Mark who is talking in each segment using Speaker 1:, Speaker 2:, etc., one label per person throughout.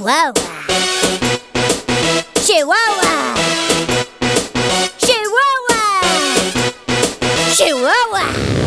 Speaker 1: Chihuahua, Chihuahua, Chihuahua, Chihuahua,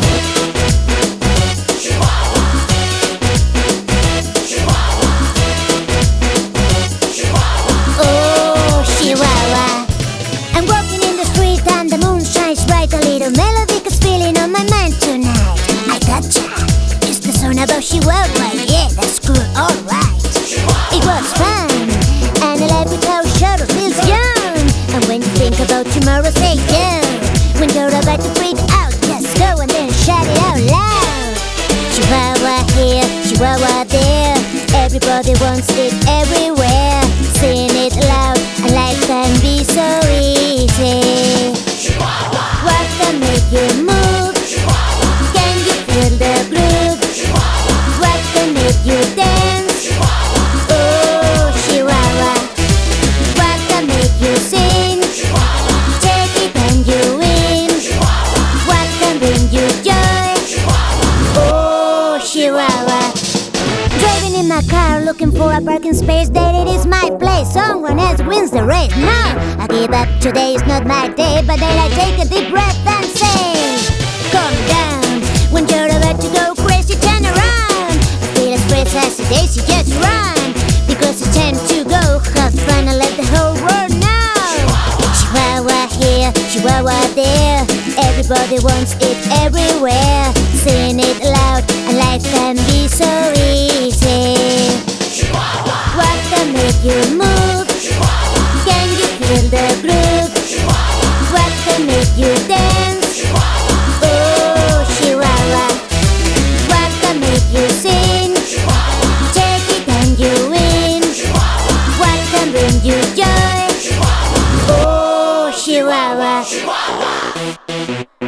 Speaker 1: oh Chihuahua. I'm walking in the street and the moon shines bright. A little melodic feeling on my mind tonight. I gotcha, it's the song about Chihuahua. Yeah, that's cool, alright. It was fun, and I like it how shadow feels young. And when you think about tomorrow, say go. When you're about to freak out, just go and then shout it out loud. Chihuahua here, Chihuahua there. Everybody wants it everywhere. Sing it loud, and life can be so easy.
Speaker 2: Chihuahua,
Speaker 1: What can make you move?
Speaker 2: Chihuahua,
Speaker 1: Can you feel the groove?
Speaker 2: Chihuahua,
Speaker 1: What can make you dance?
Speaker 2: Chihuahua,
Speaker 1: Oh, Chihuahua. What can make you sing?
Speaker 2: Chihuahua,
Speaker 1: Take it and you win.
Speaker 2: Chihuahua,
Speaker 1: What can bring you joy?
Speaker 2: Chihuahua,
Speaker 1: Oh, Chihuahua. Driving in my car looking for a parking space. That it is my place. Someone else wins the race. No, I give up. Today is not my day. But then I take a deep breath and say, calm down. When you're about to go crazy, turn around. I feel as fresh as a daisy, just run. Because it's time to go. Have fun and let the whole world know. Chihuahua here, Chihuahua there. Everybody wants it everywhere. Sing it loud, and life can be so easy.
Speaker 2: Chihuahua,
Speaker 1: What can make you move?
Speaker 2: Chihuahua,
Speaker 1: Can you feel the groove?
Speaker 2: Chihuahua,
Speaker 1: What can make you dance?
Speaker 2: Chihuahua,
Speaker 1: Oh, Chihuahua. What can make you sing?
Speaker 2: Chihuahua,
Speaker 1: Take it and you win.
Speaker 2: Chihuahua,
Speaker 1: What can bring you joy?
Speaker 2: Chihuahua,
Speaker 1: Oh, Chihuahua.
Speaker 2: Chihuahua.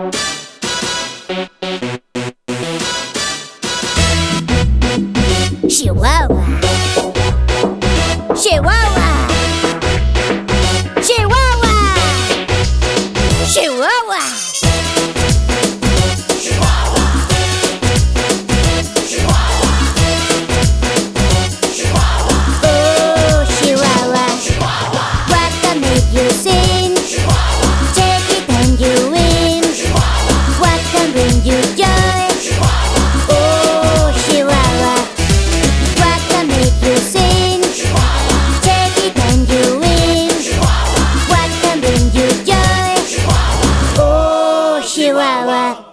Speaker 1: Chihuahua, Chihuahua, Chihuahua, Chihuahua, oh Chihuahua. What can make you sing? Take it and you win. What can bring you joy? Oh Chihuahua. What can make you sing? Take it and you win. What can bring you joy? Oh Chihuahua.